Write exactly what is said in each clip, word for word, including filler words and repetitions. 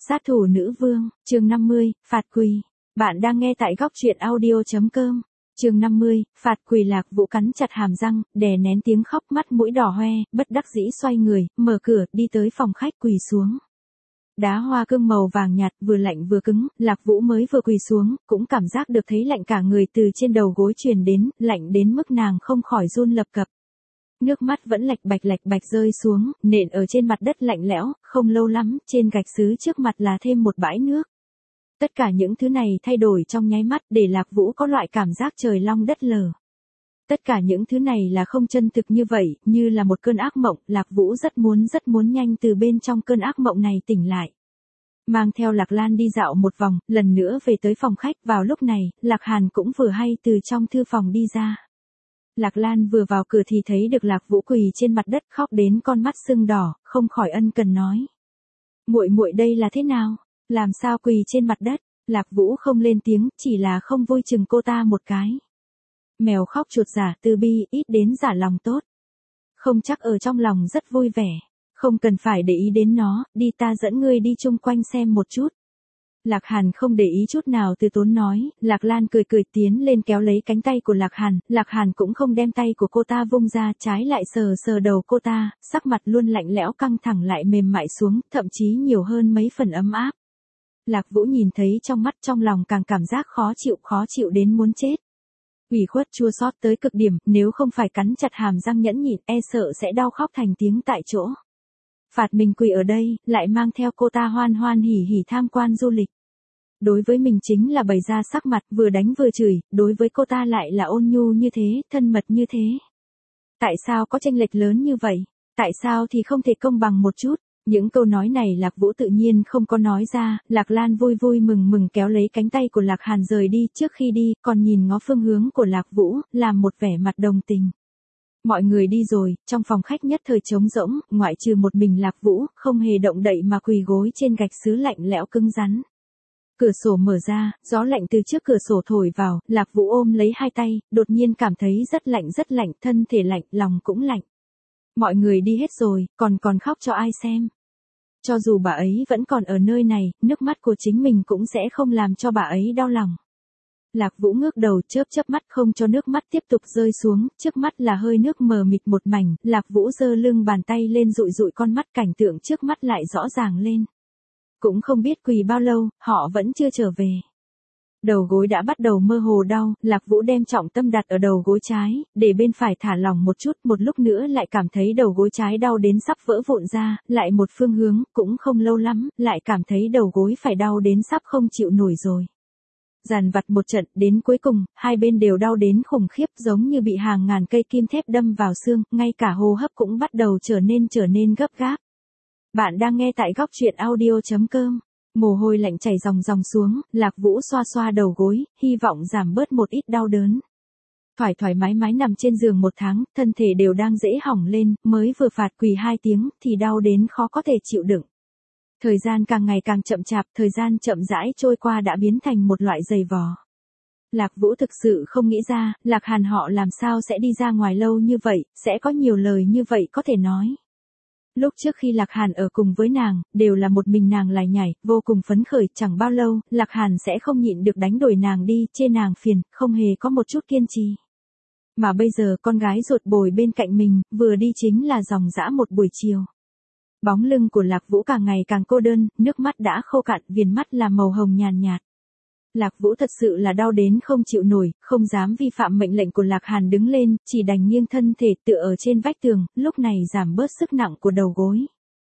Sát thủ nữ vương, chương năm mươi, phạt quỳ. Bạn đang nghe tại góc truyện audio.com. Chương năm mươi, phạt quỳ. Lạc Vũ cắn chặt hàm răng, đè nén tiếng khóc, mắt mũi đỏ hoe, bất đắc dĩ xoay người, mở cửa, đi tới phòng khách quỳ xuống. Đá hoa cương màu vàng nhạt, vừa lạnh vừa cứng, Lạc Vũ mới vừa quỳ xuống, cũng cảm giác được thấy lạnh cả người từ trên đầu gối truyền đến, lạnh đến mức nàng không khỏi run lập cập. Nước mắt vẫn lạch bạch lạch bạch rơi xuống, nện ở trên mặt đất lạnh lẽo, không lâu lắm, trên gạch sứ trước mặt là thêm một bãi nước. Tất cả những thứ này thay đổi trong nháy mắt để Lạc Vũ có loại cảm giác trời long đất lở. Tất cả những thứ này là không chân thực như vậy, như là một cơn ác mộng, Lạc Vũ rất muốn rất muốn nhanh từ bên trong cơn ác mộng này tỉnh lại. Mang theo Lạc Lan đi dạo một vòng, lần nữa về tới phòng khách, vào lúc này, Lạc Hàn cũng vừa hay từ trong thư phòng đi ra. Lạc Lan vừa vào cửa thì thấy được Lạc Vũ quỳ trên mặt đất khóc đến con mắt sưng đỏ, không khỏi ân cần nói: "Muội muội đây là thế nào? Làm sao quỳ trên mặt đất?" Lạc Vũ không lên tiếng, chỉ là không vui chừng cô ta một cái. Mèo khóc chuột giả từ bi, ít đến giả lòng tốt. Không chắc ở trong lòng rất vui vẻ. Không cần phải để ý đến nó, đi ta dẫn ngươi đi chung quanh xem một chút. Lạc Hàn không để ý chút nào từ tốn nói, Lạc Lan cười cười tiến lên kéo lấy cánh tay của Lạc Hàn, Lạc Hàn cũng không đem tay của cô ta vung ra, trái lại sờ sờ đầu cô ta, sắc mặt luôn lạnh lẽo căng thẳng lại mềm mại xuống, thậm chí nhiều hơn mấy phần ấm áp. Lạc Vũ nhìn thấy trong mắt trong lòng càng cảm giác khó chịu khó chịu đến muốn chết. Ủy khuất chua xót tới cực điểm, nếu không phải cắn chặt hàm răng nhẫn nhịn, e sợ sẽ đau khóc thành tiếng tại chỗ. Phạt mình quỳ ở đây, lại mang theo cô ta hoan hoan hỉ hỉ tham quan du lịch. Đối với mình chính là bày ra sắc mặt, vừa đánh vừa chửi, đối với cô ta lại là ôn nhu như thế, thân mật như thế. Tại sao có chênh lệch lớn như vậy? Tại sao thì không thể công bằng một chút? Những câu nói này Lạc Vũ tự nhiên không có nói ra, Lạc Lan vui vui mừng mừng kéo lấy cánh tay của Lạc Hàn rời đi, trước khi đi, còn nhìn ngó phương hướng của Lạc Vũ, làm một vẻ mặt đồng tình. Mọi người đi rồi, trong phòng khách nhất thời trống rỗng, ngoại trừ một mình Lạc Vũ, không hề động đậy mà quỳ gối trên gạch sứ lạnh lẽo cứng rắn. Cửa sổ mở ra, gió lạnh từ trước cửa sổ thổi vào, Lạc Vũ ôm lấy hai tay, đột nhiên cảm thấy rất lạnh rất lạnh, thân thể lạnh, lòng cũng lạnh. Mọi người đi hết rồi, còn còn khóc cho ai xem. Cho dù bà ấy vẫn còn ở nơi này, nước mắt của chính mình cũng sẽ không làm cho bà ấy đau lòng. Lạc Vũ ngước đầu chớp chớp mắt không cho nước mắt tiếp tục rơi xuống, trước mắt là hơi nước mờ mịt một mảnh, Lạc Vũ giơ lưng bàn tay lên dụi dụi con mắt, cảnh tượng trước mắt lại rõ ràng lên. Cũng không biết quỳ bao lâu, họ vẫn chưa trở về. Đầu gối đã bắt đầu mơ hồ đau, Lạc Vũ đem trọng tâm đặt ở đầu gối trái, để bên phải thả lỏng một chút, một lúc nữa lại cảm thấy đầu gối trái đau đến sắp vỡ vụn ra, lại một phương hướng, cũng không lâu lắm, lại cảm thấy đầu gối phải đau đến sắp không chịu nổi rồi. Dàn vặt một trận, đến cuối cùng, hai bên đều đau đến khủng khiếp, giống như bị hàng ngàn cây kim thép đâm vào xương, ngay cả hô hấp cũng bắt đầu trở nên trở nên gấp gáp. Bạn đang nghe tại góc truyện audio.com. Mồ hôi lạnh chảy ròng ròng xuống, Lạc Vũ xoa xoa đầu gối, hy vọng giảm bớt một ít đau đớn. Thoải thoải mái mái nằm trên giường một tháng, thân thể đều đang dễ hỏng lên, mới vừa phạt quỳ hai tiếng, thì đau đến khó có thể chịu đựng. Thời gian càng ngày càng chậm chạp, thời gian chậm rãi trôi qua đã biến thành một loại giày vò. Lạc Vũ thực sự không nghĩ ra, Lạc Hàn họ làm sao sẽ đi ra ngoài lâu như vậy, sẽ có nhiều lời như vậy có thể nói. Lúc trước khi Lạc Hàn ở cùng với nàng, đều là một mình nàng lải nhải, vô cùng phấn khởi, chẳng bao lâu, Lạc Hàn sẽ không nhịn được đánh đuổi nàng đi, chê nàng phiền, không hề có một chút kiên trì. Mà bây giờ con gái ruột bồi bên cạnh mình, vừa đi chính là dòng dã một buổi chiều. Bóng lưng của Lạc Vũ càng ngày càng cô đơn, nước mắt đã khô cạn, viền mắt là màu hồng nhàn nhạt. Lạc Vũ thật sự là đau đến không chịu nổi, không dám vi phạm mệnh lệnh của Lạc Hàn đứng lên, chỉ đành nghiêng thân thể tựa ở trên vách tường, lúc này giảm bớt sức nặng của đầu gối.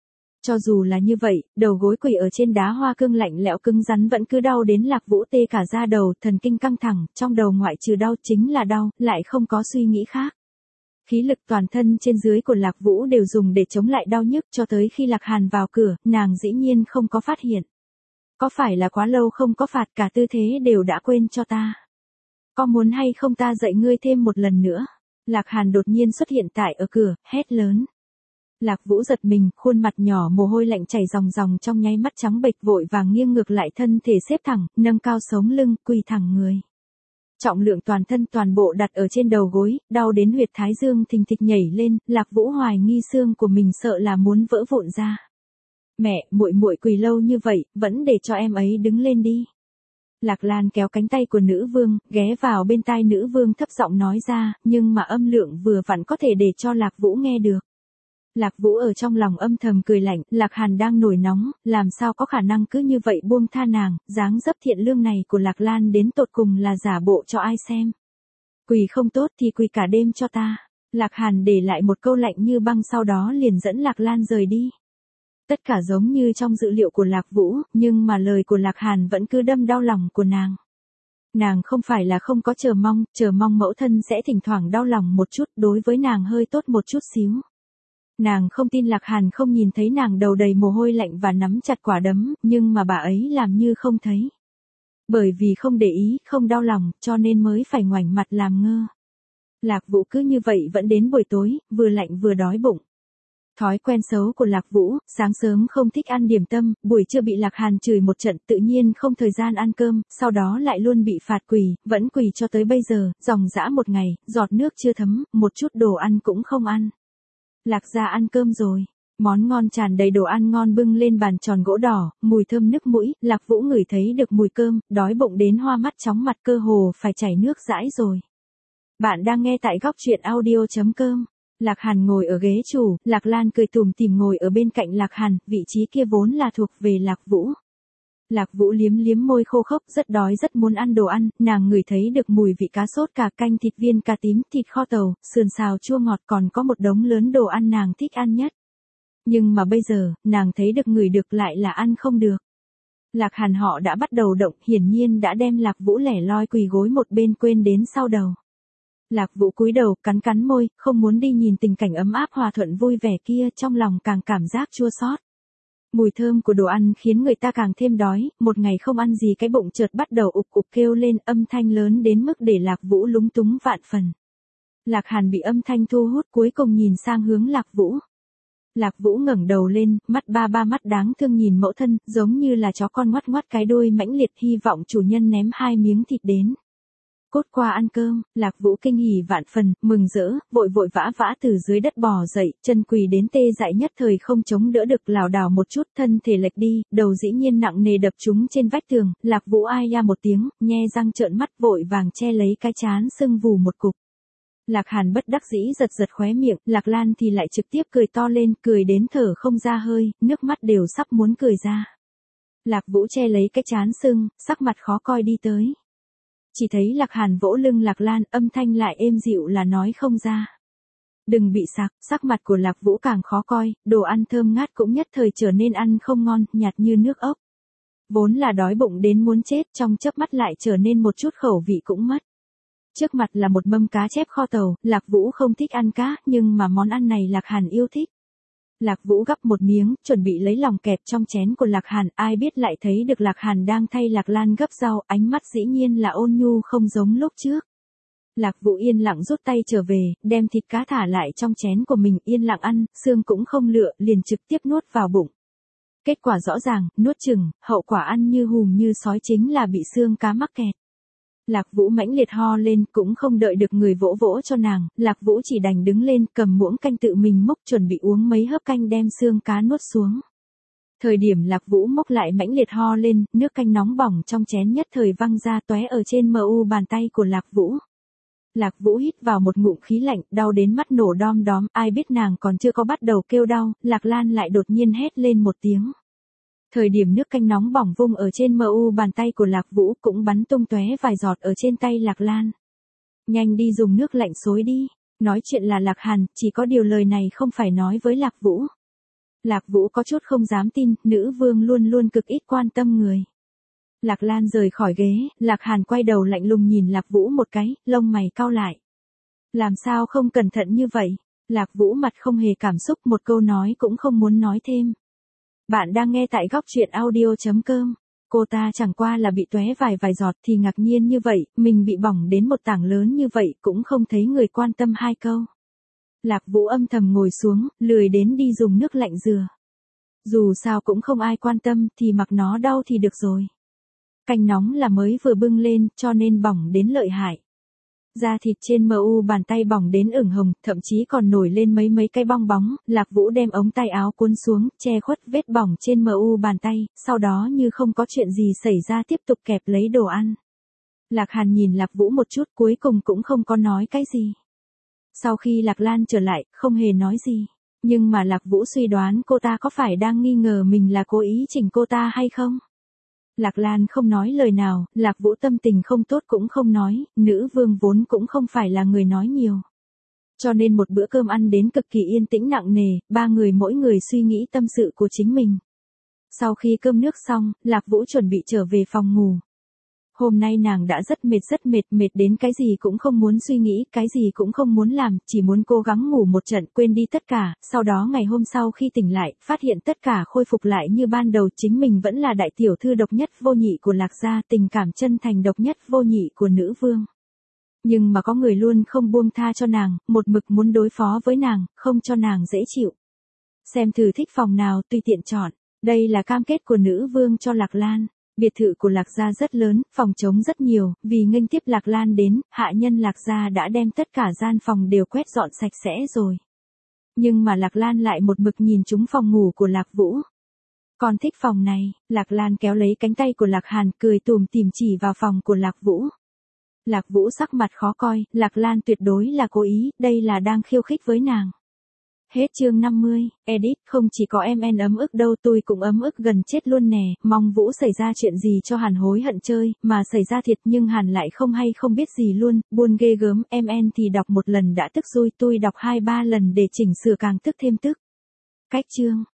Cho dù là như vậy, đầu gối quỳ ở trên đá hoa cương lạnh lẽo cứng rắn vẫn cứ đau đến Lạc Vũ tê cả da đầu, thần kinh căng thẳng, trong đầu ngoại trừ đau chính là đau, lại không có suy nghĩ khác. Khí lực toàn thân trên dưới của Lạc Vũ đều dùng để chống lại đau nhức, cho tới khi Lạc Hàn vào cửa, nàng dĩ nhiên không có phát hiện. Có phải là quá lâu không có phạt, cả tư thế đều đã quên cho ta? Có muốn hay không ta dạy ngươi thêm một lần nữa? Lạc Hàn đột nhiên xuất hiện tại ở cửa, hét lớn. Lạc Vũ giật mình, khuôn mặt nhỏ mồ hôi lạnh chảy ròng ròng, trong nháy mắt trắng bệch, vội vàng nghiêng ngược lại, thân thể xếp thẳng, nâng cao sống lưng, quỳ thẳng người. Trọng lượng toàn thân toàn bộ đặt ở trên đầu gối, đau đến huyệt thái dương thình thịch nhảy lên, Lạc Vũ hoài nghi xương của mình sợ là muốn vỡ vụn ra. Mẹ, muội muội quỳ lâu như vậy, vẫn để cho em ấy đứng lên đi. Lạc Lan kéo cánh tay của nữ vương, ghé vào bên tai nữ vương thấp giọng nói ra, nhưng mà âm lượng vừa vặn có thể để cho Lạc Vũ nghe được. Lạc Vũ ở trong lòng âm thầm cười lạnh, Lạc Hàn đang nổi nóng, làm sao có khả năng cứ như vậy buông tha nàng, dáng dấp thiện lương này của Lạc Lan đến tột cùng là giả bộ cho ai xem. Quỳ không tốt thì quỳ cả đêm cho ta. Lạc Hàn để lại một câu lạnh như băng sau đó liền dẫn Lạc Lan rời đi. Tất cả giống như trong dự liệu của Lạc Vũ, nhưng mà lời của Lạc Hàn vẫn cứ đâm đau lòng của nàng. Nàng không phải là không có chờ mong, chờ mong mẫu thân sẽ thỉnh thoảng đau lòng một chút, đối với nàng hơi tốt một chút xíu. Nàng không tin Lạc Hàn không nhìn thấy nàng đầu đầy mồ hôi lạnh và nắm chặt quả đấm, nhưng mà bà ấy làm như không thấy. Bởi vì không để ý, không đau lòng, cho nên mới phải ngoảnh mặt làm ngơ. Lạc Vũ cứ như vậy vẫn đến buổi tối, vừa lạnh vừa đói bụng. Thói quen xấu của Lạc Vũ, sáng sớm không thích ăn điểm tâm, buổi trưa bị Lạc Hàn chửi một trận tự nhiên không thời gian ăn cơm, sau đó lại luôn bị phạt quỳ, vẫn quỳ cho tới bây giờ, dòng dã một ngày, giọt nước chưa thấm, một chút đồ ăn cũng không ăn. Lạc gia ăn cơm rồi. Món ngon tràn đầy đồ ăn ngon bưng lên bàn tròn gỗ đỏ, mùi thơm nức mũi, Lạc Vũ ngửi thấy được mùi cơm, đói bụng đến hoa mắt chóng mặt cơ hồ phải chảy nước dãi rồi. Bạn đang nghe tại góc truyện audio chấm com. Lạc Hàn ngồi ở ghế chủ, Lạc Lan cười tủm tỉm ngồi ở bên cạnh Lạc Hàn, vị trí kia vốn là thuộc về Lạc Vũ. Lạc Vũ liếm liếm môi khô khốc, rất đói rất muốn ăn đồ ăn, nàng ngửi thấy được mùi vị cá sốt cà canh thịt viên cà tím, thịt kho tàu, sườn xào chua ngọt còn có một đống lớn đồ ăn nàng thích ăn nhất. Nhưng mà bây giờ, nàng thấy được ngửi được lại là ăn không được. Lạc Hàn họ đã bắt đầu động, hiển nhiên đã đem Lạc Vũ lẻ loi quỳ gối một bên quên đến sau đầu. Lạc Vũ cúi đầu, cắn cắn môi, không muốn đi nhìn tình cảnh ấm áp hòa thuận vui vẻ kia, trong lòng càng cảm giác chua xót. Mùi thơm của đồ ăn khiến người ta càng thêm đói, một ngày không ăn gì cái bụng chợt bắt đầu ục ục kêu lên, âm thanh lớn đến mức để Lạc Vũ lúng túng vạn phần. Lạc Hàn bị âm thanh thu hút cuối cùng nhìn sang hướng Lạc Vũ. Lạc Vũ ngẩng đầu lên, mắt ba ba mắt đáng thương nhìn mẫu thân, giống như là chó con ngoắt ngoắt cái đuôi mãnh liệt hy vọng chủ nhân ném hai miếng thịt đến. Cốt qua ăn cơm, Lạc Vũ kinh hỉ vạn phần, mừng rỡ, vội vội vã vã từ dưới đất bò dậy, chân quỳ đến tê dại nhất thời không chống đỡ được, lảo đảo một chút, thân thể lệch đi, đầu dĩ nhiên nặng nề đập trúng trên vách tường, Lạc Vũ ai ya một tiếng, nhe răng trợn mắt vội vàng che lấy cái trán sưng vù một cục. Lạc Hàn bất đắc dĩ giật giật khóe miệng, Lạc Lan thì lại trực tiếp cười to lên, cười đến thở không ra hơi, nước mắt đều sắp muốn cười ra. Lạc Vũ che lấy cái trán sưng, sắc mặt khó coi đi tới. Chỉ thấy Lạc Hàn vỗ lưng Lạc Lan, âm thanh lại êm dịu là nói không ra. Đừng bị sặc, sắc mặt của Lạc Vũ càng khó coi, đồ ăn thơm ngát cũng nhất thời trở nên ăn không ngon, nhạt như nước ốc. Vốn là đói bụng đến muốn chết, trong chớp mắt lại trở nên một chút khẩu vị cũng mất. Trước mặt là một mâm cá chép kho tàu, Lạc Vũ không thích ăn cá, nhưng mà món ăn này Lạc Hàn yêu thích. Lạc Vũ gắp một miếng, chuẩn bị lấy lòng kẹp trong chén của Lạc Hàn, ai biết lại thấy được Lạc Hàn đang thay Lạc Lan gấp rau, ánh mắt dĩ nhiên là ôn nhu không giống lúc trước. Lạc Vũ yên lặng rút tay trở về, đem thịt cá thả lại trong chén của mình, yên lặng ăn, xương cũng không lựa, liền trực tiếp nuốt vào bụng. Kết quả rõ ràng, nuốt chừng, hậu quả ăn như hùm như sói chính là bị xương cá mắc kẹt. Lạc Vũ mãnh liệt ho lên, cũng không đợi được người vỗ vỗ cho nàng, Lạc Vũ chỉ đành đứng lên, cầm muỗng canh tự mình múc, chuẩn bị uống mấy hớp canh đem xương cá nuốt xuống. Thời điểm Lạc Vũ múc lại mãnh liệt ho lên, nước canh nóng bỏng trong chén nhất thời văng ra tóe ở trên mu bàn tay của Lạc Vũ. Lạc Vũ hít vào một ngụm khí lạnh, đau đến mắt nổ đom đóm, ai biết nàng còn chưa có bắt đầu kêu đau, Lạc Lan lại đột nhiên hét lên một tiếng. Thời điểm nước canh nóng bỏng vung ở trên mu bàn tay của Lạc Vũ cũng bắn tung tóe vài giọt ở trên tay Lạc Lan. Nhanh đi dùng nước lạnh xối đi. Nói chuyện là Lạc Hàn, chỉ có điều lời này không phải nói với Lạc Vũ. Lạc Vũ có chút không dám tin, nữ vương luôn luôn cực ít quan tâm người. Lạc Lan rời khỏi ghế, Lạc Hàn quay đầu lạnh lùng nhìn Lạc Vũ một cái, lông mày cau lại. Làm sao không cẩn thận như vậy? Lạc Vũ mặt không hề cảm xúc, một câu nói cũng không muốn nói thêm. Bạn đang nghe tại góc truyện audio chấm com. Cô ta chẳng qua là bị tóe vài vài giọt thì ngạc nhiên như vậy, mình bị bỏng đến một tảng lớn như vậy cũng không thấy người quan tâm hai câu. Lạc Vũ âm thầm ngồi xuống, lười đến đi dùng nước lạnh rửa. Dù sao cũng không ai quan tâm thì mặc nó đau thì được rồi. Canh nóng là mới vừa bưng lên cho nên bỏng đến lợi hại. Da thịt trên mu bàn tay bỏng đến ửng hồng, thậm chí còn nổi lên mấy mấy cái bong bóng, Lạc Vũ đem ống tay áo cuốn xuống, che khuất vết bỏng trên mu bàn tay, sau đó như không có chuyện gì xảy ra tiếp tục kẹp lấy đồ ăn. Lạc Hàn nhìn Lạc Vũ một chút cuối cùng cũng không có nói cái gì. Sau khi Lạc Lan trở lại, không hề nói gì. Nhưng mà Lạc Vũ suy đoán cô ta có phải đang nghi ngờ mình là cố ý chỉnh cô ta hay không? Lạc Lan không nói lời nào, Lạc Vũ tâm tình không tốt cũng không nói, nữ vương vốn cũng không phải là người nói nhiều. Cho nên một bữa cơm ăn đến cực kỳ yên tĩnh nặng nề, ba người mỗi người suy nghĩ tâm sự của chính mình. Sau khi cơm nước xong, Lạc Vũ chuẩn bị trở về phòng ngủ. Hôm nay nàng đã rất mệt rất mệt, mệt đến cái gì cũng không muốn suy nghĩ, cái gì cũng không muốn làm, chỉ muốn cố gắng ngủ một trận quên đi tất cả, sau đó ngày hôm sau khi tỉnh lại, phát hiện tất cả khôi phục lại như ban đầu, chính mình vẫn là đại tiểu thư độc nhất vô nhị của Lạc gia, tình cảm chân thành độc nhất vô nhị của nữ vương. Nhưng mà có người luôn không buông tha cho nàng, một mực muốn đối phó với nàng, không cho nàng dễ chịu. Xem thử thích phòng nào tùy tiện chọn, đây là cam kết của nữ vương cho Lạc Lan. Biệt thự của Lạc gia rất lớn, phòng trống rất nhiều, vì nghênh tiếp Lạc Lan đến, hạ nhân Lạc gia đã đem tất cả gian phòng đều quét dọn sạch sẽ rồi. Nhưng mà Lạc Lan lại một mực nhìn trúng phòng ngủ của Lạc Vũ. Còn thích phòng này, Lạc Lan kéo lấy cánh tay của Lạc Hàn, cười tủm tỉm chỉ vào phòng của Lạc Vũ. Lạc Vũ sắc mặt khó coi, Lạc Lan tuyệt đối là cố ý, đây là đang khiêu khích với nàng. Hết chương năm mươi, edit, không chỉ có em en ấm ức đâu, tôi cũng ấm ức gần chết luôn nè, mong Vũ xảy ra chuyện gì cho Hàn hối hận chơi, mà xảy ra thiệt nhưng Hàn lại không hay không biết gì luôn, buồn ghê gớm, em en thì đọc một lần đã tức rồi, tôi đọc hai ba lần để chỉnh sửa càng tức thêm tức. Cách chương.